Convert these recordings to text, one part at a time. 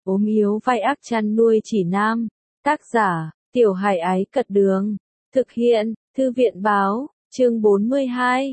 ốm yếu vai ác chăn nuôi chỉ nam. Tác giả, Tiểu Hải Ái Cật Đường. Thực hiện, Thư viện Báo, chương 42,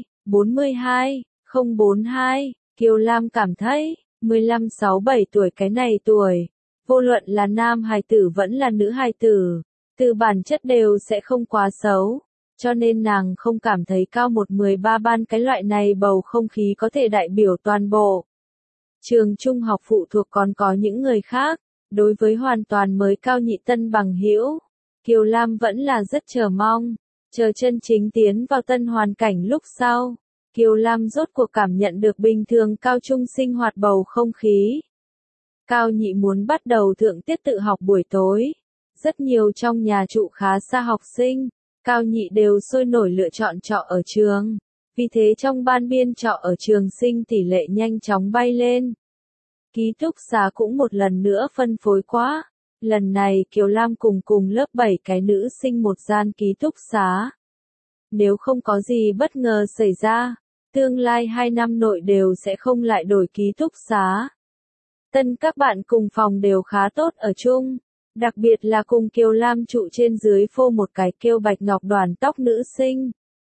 042. Kiều Lam cảm thấy, 15-6-7 tuổi cái này tuổi, vô luận là nam hài tử vẫn là nữ hài tử, từ bản chất đều sẽ không quá xấu, cho nên nàng không cảm thấy cao 1-13 ban cái loại này bầu không khí có thể đại biểu toàn bộ. Trường trung học phụ thuộc còn có những người khác, đối với hoàn toàn mới cao nhị tân bằng hữu, Kiều Lam vẫn là rất chờ mong, chờ chân chính tiến vào tân hoàn cảnh lúc sau. Kiều Lam rốt cuộc cảm nhận được bình thường cao trung sinh hoạt bầu không khí. Cao nhị muốn bắt đầu thượng tiết tự học buổi tối. Rất nhiều trong nhà trụ khá xa học sinh, cao nhị đều sôi nổi lựa chọn trọ ở trường. Vì thế trong ban biên trọ ở trường sinh tỷ lệ nhanh chóng bay lên. Ký túc xá cũng một lần nữa phân phối quá. Lần này Kiều Lam cùng lớp 7 cái nữ sinh một gian ký túc xá. Nếu không có gì bất ngờ xảy ra, tương lai 2 năm nội đều sẽ không lại đổi ký túc xá. Tân các bạn cùng phòng đều khá tốt ở chung, đặc biệt là cùng Kiều Lam trụ trên dưới phô một cái kêu Bạch Ngọc đoàn tóc nữ sinh.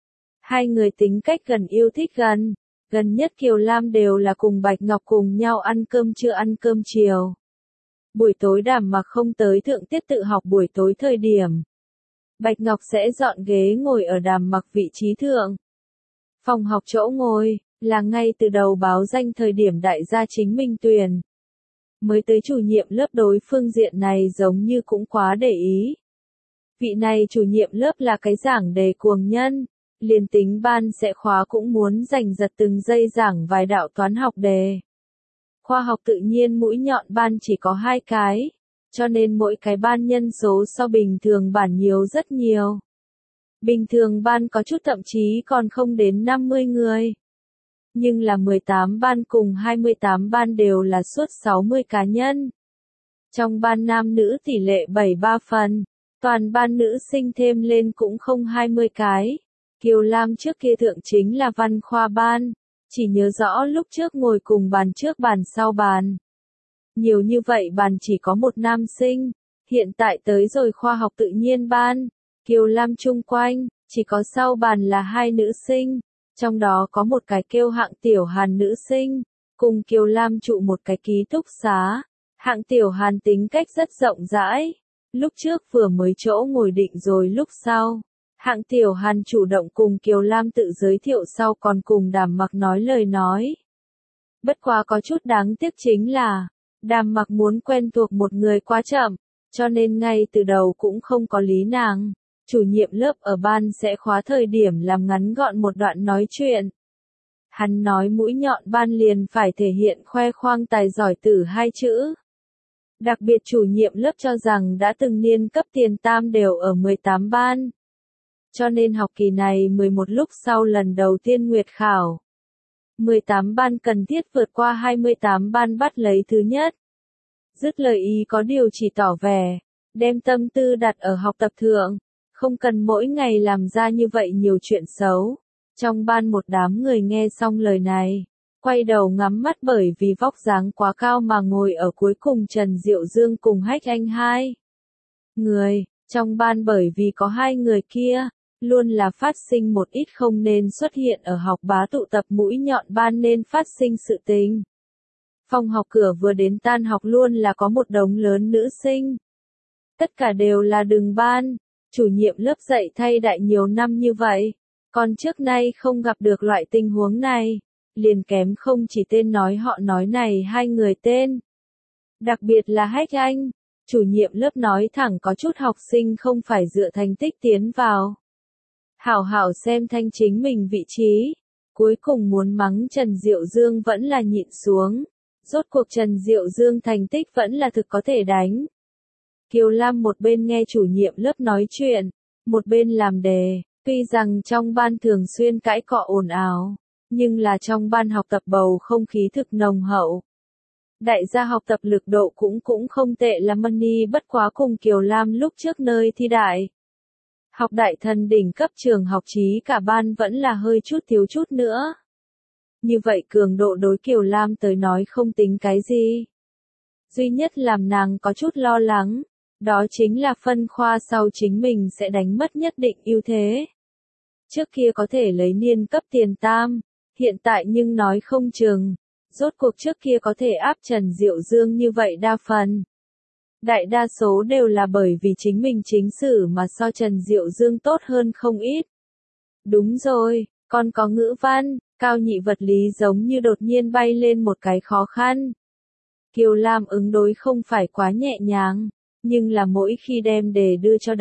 Hai người tính cách gần yêu thích gần nhất Kiều Lam đều là cùng Bạch Ngọc cùng nhau ăn cơm trưa ăn cơm chiều. Buổi tối Đàm Mặc không tới thượng tiết tự học buổi tối thời điểm, Bạch Ngọc sẽ dọn ghế ngồi ở Đàm Mặc vị trí thượng. Phòng học chỗ ngồi, là ngay từ đầu báo danh thời điểm đại gia chính mình tuyển. Mới tới chủ nhiệm lớp đối phương diện này giống như cũng quá để ý. Vị này chủ nhiệm lớp là cái giảng đề cuồng nhân, liền tính ban sẽ khóa cũng muốn giành giật từng giây giảng vài đạo toán học đề. Khoa học tự nhiên mũi nhọn ban chỉ có 2 cái, cho nên mỗi cái ban nhân số so bình thường bản nhiều rất nhiều. Bình thường ban có chút thậm chí còn không đến 50 người. Nhưng là 18 ban cùng 28 ban đều là suốt 60 cá nhân. Trong ban nam nữ tỷ lệ 7-3 phần, toàn ban nữ sinh thêm lên cũng không 20 cái. Kiều Lam trước kia thượng chính là văn khoa ban, chỉ nhớ rõ lúc trước ngồi cùng bàn trước bàn sau bàn. Nhiều như vậy bàn chỉ có một nam sinh, hiện tại tới rồi khoa học tự nhiên ban. Kiều Lam chung quanh, chỉ có sau bàn là 2 nữ sinh, trong đó có một cái kêu Hạng Tiểu Hàn nữ sinh, cùng Kiều Lam trụ một cái ký túc xá. Hạng Tiểu Hàn tính cách rất rộng rãi, lúc trước vừa mới chỗ ngồi định rồi lúc sau. Hạng Tiểu Hàn chủ động cùng Kiều Lam tự giới thiệu sau còn cùng Đàm Mặc nói lời nói. Bất quá có chút đáng tiếc chính là, Đàm Mặc muốn quen thuộc một người quá chậm, cho nên ngay từ đầu cũng không có lý nàng. Chủ nhiệm lớp ở ban sẽ khóa thời điểm làm ngắn gọn một đoạn nói chuyện. Hắn nói mũi nhọn ban liền phải thể hiện khoe khoang tài giỏi tử 2 chữ. Đặc biệt chủ nhiệm lớp cho rằng đã từng niên cấp tiền tam đều ở 18 ban. Cho nên học kỳ này 11 lúc sau lần đầu tiên nguyệt khảo. 18 ban cần thiết vượt qua 28 ban bắt lấy thứ nhất. Dứt lời ý có điều chỉ tỏ vẻ, đem tâm tư đặt ở học tập thượng. Không cần mỗi ngày làm ra như vậy nhiều chuyện xấu. Trong ban một đám người nghe xong lời này, quay đầu ngắm mắt bởi vì vóc dáng quá cao mà ngồi ở cuối cùng Trần Diệu Dương cùng Hách Anh 2 người. Trong ban bởi vì có 2 người kia, luôn là phát sinh một ít không nên xuất hiện ở học bá tụ tập mũi nhọn ban nên phát sinh sự tình. Phòng học cửa vừa đến tan học luôn là có một đống lớn nữ sinh. Tất cả đều là đường ban. Chủ nhiệm lớp dạy thay đại nhiều năm như vậy, còn trước nay không gặp được loại tình huống này, liền kém không chỉ tên nói họ nói này 2 người tên. Đặc biệt là Hách Anh, chủ nhiệm lớp nói thẳng có chút học sinh không phải dựa thành tích tiến vào. Hảo hảo xem thanh chính mình vị trí, cuối cùng muốn mắng Trần Diệu Dương vẫn là nhịn xuống, rốt cuộc Trần Diệu Dương thành tích vẫn là thực có thể đánh. Kiều Lam một bên nghe chủ nhiệm lớp nói chuyện, một bên làm đề, tuy rằng trong ban thường xuyên cãi cọ ồn ào, nhưng là trong ban học tập bầu không khí thực nồng hậu. Đại gia học tập lực độ cũng không tệ là Money bất quá cùng Kiều Lam lúc trước nơi thi đại. Học đại thần đỉnh cấp trường học trí cả ban vẫn là hơi chút thiếu chút nữa. Như vậy cường độ đối Kiều Lam tới nói không tính cái gì. Duy nhất làm nàng có chút lo lắng, đó chính là phân khoa sau chính mình sẽ đánh mất nhất định ưu thế. Trước kia có thể lấy niên cấp tiền tam, hiện tại nhưng nói không chừng, rốt cuộc trước kia có thể áp Trần Diệu Dương như vậy đa phần. Đại đa số đều là bởi vì chính mình chính sử mà so Trần Diệu Dương tốt hơn không ít. Đúng rồi, còn có ngữ văn, Cao Nhị vật lý giống như đột nhiên bay lên một cái khó khăn. Kiều Lam ứng đối không phải quá nhẹ nhàng, nhưng là mỗi khi đem đề đưa cho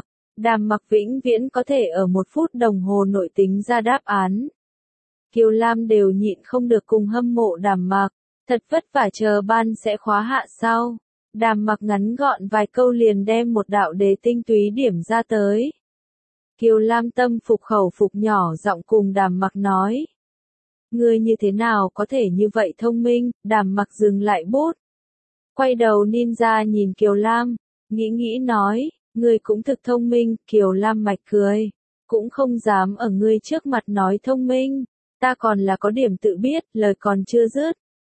Đàm Mặc vĩnh viễn có thể ở 1 phút đồng hồ nội tính ra đáp án. Kiều Lam đều nhịn không được cùng hâm mộ Đàm Mặc, thật vất vả chờ ban sẽ khóa hạ sau. Đàm Mặc ngắn gọn vài câu liền đem một đạo đề tinh túy điểm ra tới. Kiều Lam tâm phục khẩu phục nhỏ giọng cùng Đàm Mặc nói. Ngươi như thế nào có thể như vậy thông minh, Đàm Mặc dừng lại bút. Quay đầu ninja nhìn Kiều Lam, nghĩ nói, ngươi cũng thực thông minh, Kiều Lam mạch cười. Cũng không dám ở ngươi trước mặt nói thông minh, ta còn là có điểm tự biết, lời còn chưa dứt.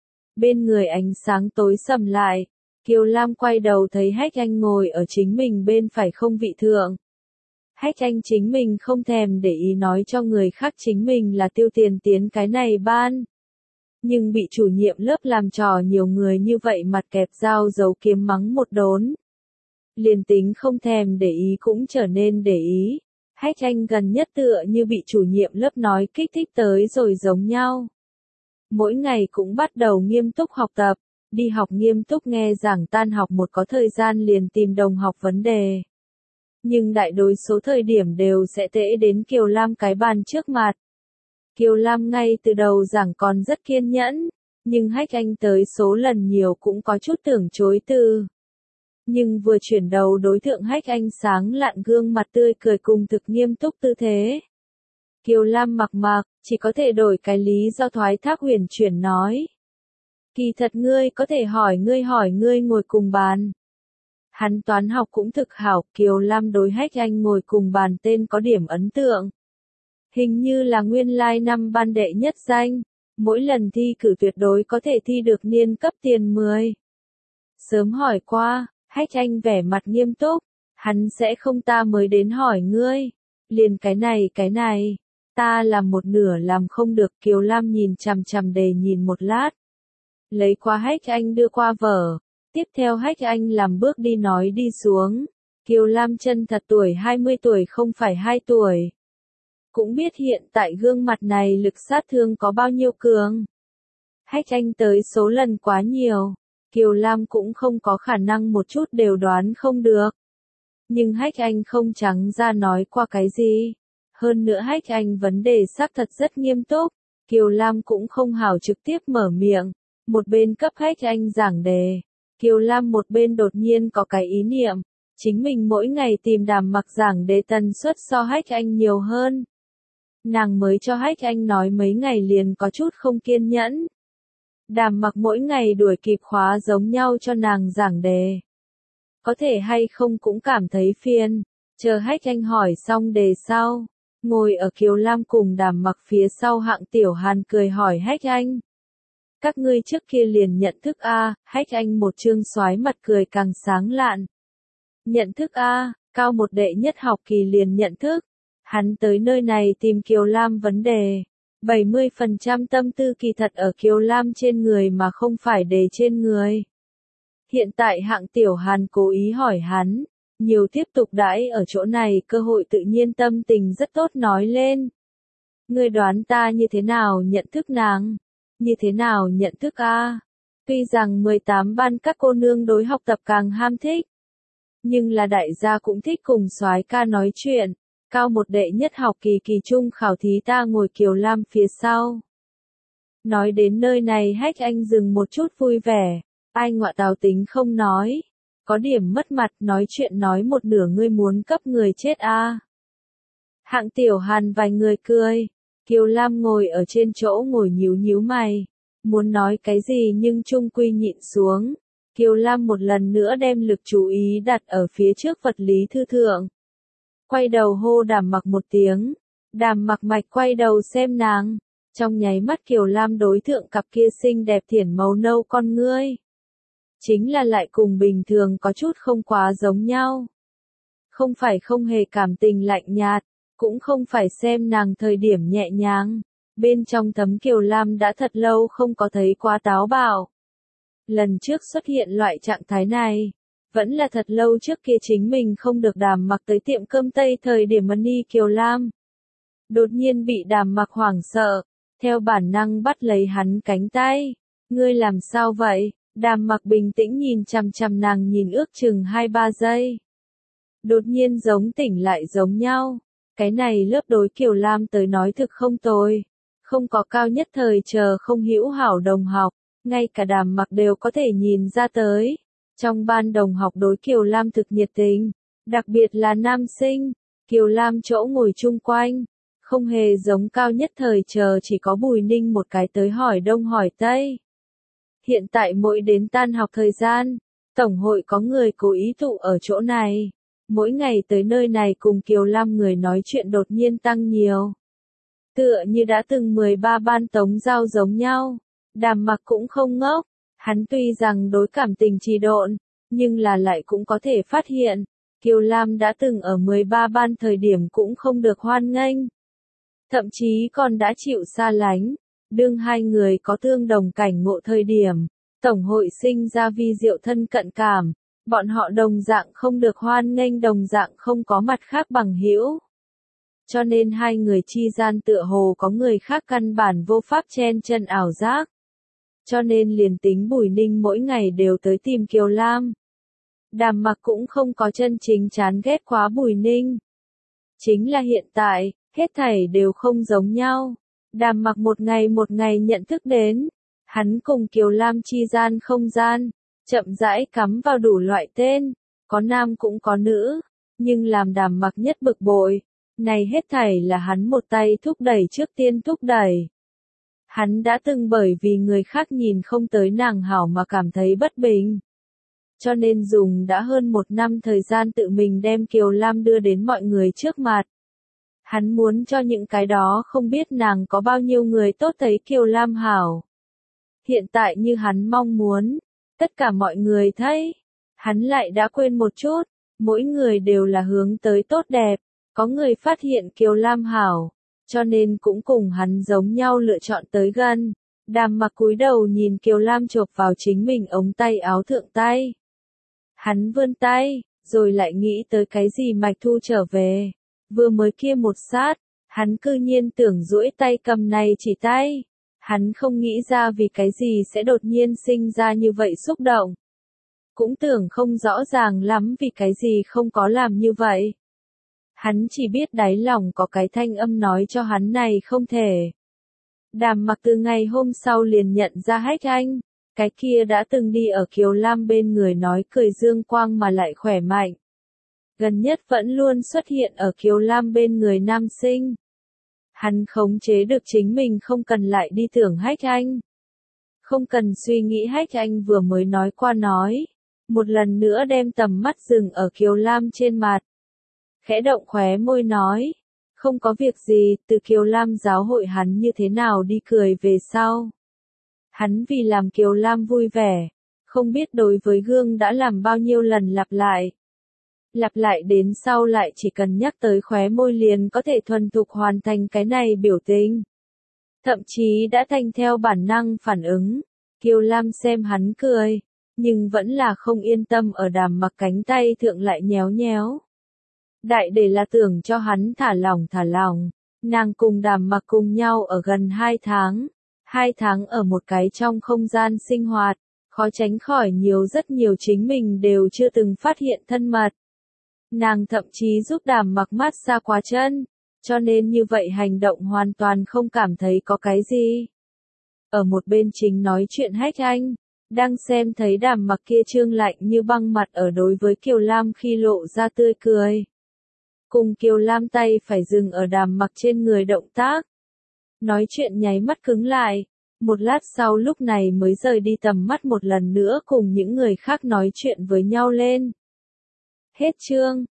Bên người ánh sáng tối sầm lại, Kiều Lam quay đầu thấy Hách Anh ngồi ở chính mình bên phải không vị thượng. Hách Anh chính mình không thèm để ý nói cho người khác chính mình là tiêu tiền tiến cái này ban. Nhưng bị chủ nhiệm lớp làm trò nhiều người như vậy mặt kẹp dao giấu kiếm mắng một đốn. Liền tính không thèm để ý cũng trở nên để ý. Hách Anh gần nhất tựa như bị chủ nhiệm lớp nói kích thích tới rồi giống nhau. Mỗi ngày cũng bắt đầu nghiêm túc học tập, đi học nghiêm túc nghe giảng, tan học một có thời gian liền tìm đồng học vấn đề. Nhưng đại đối số thời điểm đều sẽ tễ đến Kiều Lam cái bàn trước mặt. Kiều Lam ngay từ đầu giảng còn rất kiên nhẫn, nhưng Hách Anh tới số lần nhiều cũng có chút tưởng chối từ. Nhưng vừa chuyển đầu đối tượng Hách Anh sáng lạn gương mặt tươi cười cùng thực nghiêm túc tư thế. Kiều Lam mặc, chỉ có thể đổi cái lý do thoái thác huyền chuyển nói. Kỳ thật ngươi có thể hỏi ngươi ngồi cùng bàn. Hắn toán học cũng thực hảo, Kiều Lam đối Hách Anh ngồi cùng bàn tên có điểm ấn tượng. Hình như là nguyên lai năm ban đệ nhất danh, mỗi lần thi cử tuyệt đối có thể thi được niên cấp tiền 10. Sớm hỏi qua, Hách Anh vẻ mặt nghiêm túc, hắn sẽ không, ta mới đến hỏi ngươi. Liền cái này, ta làm một nửa làm không được. Kiều Lam nhìn chằm chằm đề nhìn một lát. Lấy qua Hách Anh đưa qua vở, tiếp theo Hách Anh làm bước đi nói đi xuống. Kiều Lam chân thật tuổi 20 tuổi không phải 2 tuổi. Cũng biết hiện tại gương mặt này lực sát thương có bao nhiêu cường. Hách Anh tới số lần quá nhiều, Kiều Lam cũng không có khả năng một chút đều đoán không được. Nhưng Hách Anh không trắng ra nói qua cái gì. Hơn nữa Hách Anh vấn đề xác thật rất nghiêm túc, Kiều Lam cũng không hảo trực tiếp mở miệng. Một bên cấp Hách Anh giảng đề, Kiều Lam một bên đột nhiên có cái ý niệm, chính mình mỗi ngày tìm Đàm Mặc giảng đề tần suất so Hách Anh nhiều hơn. Nàng mới cho Hách Anh nói mấy ngày liền có chút không kiên nhẫn. Đàm Mặc mỗi ngày đuổi kịp khóa giống nhau cho nàng giảng đề. Có thể hay không cũng cảm thấy phiền, chờ Hách Anh hỏi xong đề sau. Ngồi ở Kiều Lam cùng Đàm Mặc phía sau Hạng Tiểu Hàn cười hỏi Hách Anh. Các ngươi trước kia liền nhận thức a? Hách Anh một trương xoái mặt cười càng sáng lạn. Nhận thức a? Cao một đệ nhất học kỳ liền nhận thức. Hắn tới nơi này tìm Kiều Lam vấn đề. 70% tâm tư kỳ thật ở Kiều Lam trên người mà không phải đề trên người. Hiện tại Hạng Tiểu Hàn cố ý hỏi hắn, nhiều tiếp tục đãi ở chỗ này, cơ hội tự nhiên tâm tình rất tốt nói lên. Ngươi đoán ta như thế nào nhận thức nàng? Như thế nào nhận thức a? Tuy rằng 18 ban các cô nương đối học tập càng ham thích, nhưng là đại gia cũng thích cùng soái ca nói chuyện. Cao một đệ nhất học kỳ kỳ trung khảo thí ta ngồi Kiều Lam phía sau. Nói đến nơi này Hách Anh dừng một chút vui vẻ. Ai ngọa tào tính không nói. Có điểm mất mặt, nói chuyện nói một nửa ngươi muốn cấp người chết a? Hạng Tiểu Hàn vài người cười. Kiều Lam ngồi ở trên chỗ ngồi nhíu mày. Muốn nói cái gì nhưng chung quy nhịn xuống. Kiều Lam một lần nữa đem lực chú ý đặt ở phía trước vật lý thư thượng. Quay đầu hô Đàm Mặc một tiếng. Đàm Mặc mạch quay đầu xem nàng. Trong nháy mắt Kiều Lam đối thượng cặp kia xinh đẹp thiển màu nâu con ngươi. chính là lại cùng bình thường có chút không quá giống nhau. Không phải không hề cảm tình lạnh nhạt, cũng không phải xem nàng thời điểm nhẹ nhàng. Bên trong Thấm Kiều Lam đã thật lâu không có thấy quá táo bạo. Lần trước xuất hiện loại trạng thái này, vẫn là thật lâu trước kia chính mình không được Đàm Mặc tới tiệm cơm Tây thời điểm Money Kiều Lam. Đột nhiên bị Đàm Mặc hoảng sợ, theo bản năng bắt lấy hắn cánh tay. Ngươi làm sao vậy? Đàm Mặc bình tĩnh nhìn chằm chằm nàng nhìn ước chừng 2-3 giây. Đột nhiên giống tỉnh lại giống nhau. Cái này lớp đối Kiều Lam tới nói thực không tồi. Không có cao nhất thời chờ không hữu hảo đồng học, ngay cả Đàm Mặc đều có thể nhìn ra tới. Trong ban đồng học đối Kiều Lam thực nhiệt tình, đặc biệt là nam sinh, Kiều Lam chỗ ngồi chung quanh, không hề giống cao nhất thời chờ chỉ có Bùi Ninh một cái tới hỏi đông hỏi tây. Hiện tại mỗi đến tan học thời gian, tổng hội có người cố ý tụ ở chỗ này. Mỗi ngày tới nơi này cùng Kiều Lam người nói chuyện đột nhiên tăng nhiều. Tựa như đã từng 13 ban tống giao giống nhau. Đàm Mặc cũng không ngốc. Hắn tuy rằng đối cảm tình trì độn, nhưng là lại cũng có thể phát hiện. Kiều Lam đã từng ở 13 ban thời điểm cũng không được hoan nghênh. Thậm chí còn đã chịu xa lánh. Đương hai người có tương đồng cảnh ngộ thời điểm, tổng hội sinh ra vi diệu thân cận cảm. Bọn họ đồng dạng không được hoan nghênh, đồng dạng không có mặt khác bằng hữu. Cho nên hai người chi gian tựa hồ có người khác căn bản vô pháp chen chân ảo giác. Cho nên liền tính Bùi Ninh mỗi ngày đều tới tìm Kiều Lam. Đàm Mặc cũng không có chân chính chán ghét quá Bùi Ninh. Chính là hiện tại, hết thảy đều không giống nhau. Đàm Mặc một ngày nhận thức đến, hắn cùng Kiều Lam chi gian không gian, chậm rãi cắm vào đủ loại tên, có nam cũng có nữ, nhưng làm Đàm Mặc nhất bực bội, này hết thảy là hắn một tay thúc đẩy trước tiên thúc đẩy. Hắn đã từng bởi vì người khác nhìn không tới nàng hảo mà cảm thấy bất bình. Cho nên dùng đã hơn 1 năm thời gian tự mình đem Kiều Lam đưa đến mọi người trước mặt. Hắn muốn cho những cái đó không biết nàng có bao nhiêu người tốt thấy Kiều Lam hảo. Hiện tại như hắn mong muốn, tất cả mọi người thấy, hắn lại đã quên một chút, mỗi người đều là hướng tới tốt đẹp, có người phát hiện Kiều Lam hảo, cho nên cũng cùng hắn giống nhau lựa chọn tới gần. Đàm Mặc cúi đầu nhìn Kiều Lam chộp vào chính mình ống tay áo thượng tay. Hắn vươn tay, rồi lại nghĩ tới cái gì Mạch Thu trở về. Vừa mới kia một sát, hắn cư nhiên tưởng duỗi tay cầm này chỉ tay. Hắn không nghĩ ra vì cái gì sẽ đột nhiên sinh ra như vậy xúc động. Cũng tưởng không rõ ràng lắm vì cái gì không có làm như vậy. Hắn chỉ biết đáy lòng có cái thanh âm nói cho hắn này không thể. Đàm Mặc từ ngày hôm sau liền nhận ra Hách Anh, cái kia đã từng đi ở Kiều Lam bên người nói cười dương quang mà lại khỏe mạnh. Gần nhất vẫn luôn xuất hiện ở Kiều Lam bên người nam sinh. Hắn khống chế được chính mình không cần lại đi tưởng Hách Anh. Không cần suy nghĩ Hách Anh vừa mới nói qua nói. Một lần nữa đem tầm mắt dừng ở Kiều Lam trên mặt. Khẽ động khóe môi nói. Không có việc gì, từ Kiều Lam giáo hội hắn như thế nào đi cười về sau. Hắn vì làm Kiều Lam vui vẻ. Không biết đối với gương đã làm bao nhiêu lần lặp lại. Lặp lại đến sau lại chỉ cần nhắc tới khóe môi liền có thể thuần thục hoàn thành cái này biểu tình. Thậm chí đã thành theo bản năng phản ứng. Kiều Lam xem hắn cười, nhưng vẫn là không yên tâm ở Đàm Mặc cánh tay thượng lại nhéo nhéo. Đại để là tưởng cho hắn thả lỏng. Nàng cùng Đàm Mặc cùng nhau ở gần 2 tháng. 2 tháng ở một cái trong không gian sinh hoạt, khó tránh khỏi rất nhiều chính mình đều chưa từng phát hiện thân mật. Nàng thậm chí giúp Đàm Mặc mát xa quá chân, cho nên như vậy hành động hoàn toàn không cảm thấy có cái gì. Ở một bên chính nói chuyện Hách Anh, đang xem thấy Đàm Mặc kia trương lạnh như băng mặt ở đối với Kiều Lam khi lộ ra tươi cười. Cùng Kiều Lam tay phải dừng ở Đàm Mặc trên người động tác. Nói chuyện nháy mắt cứng lại, một lát sau lúc này mới rời đi tầm mắt một lần nữa cùng những người khác nói chuyện với nhau lên. Hết chương.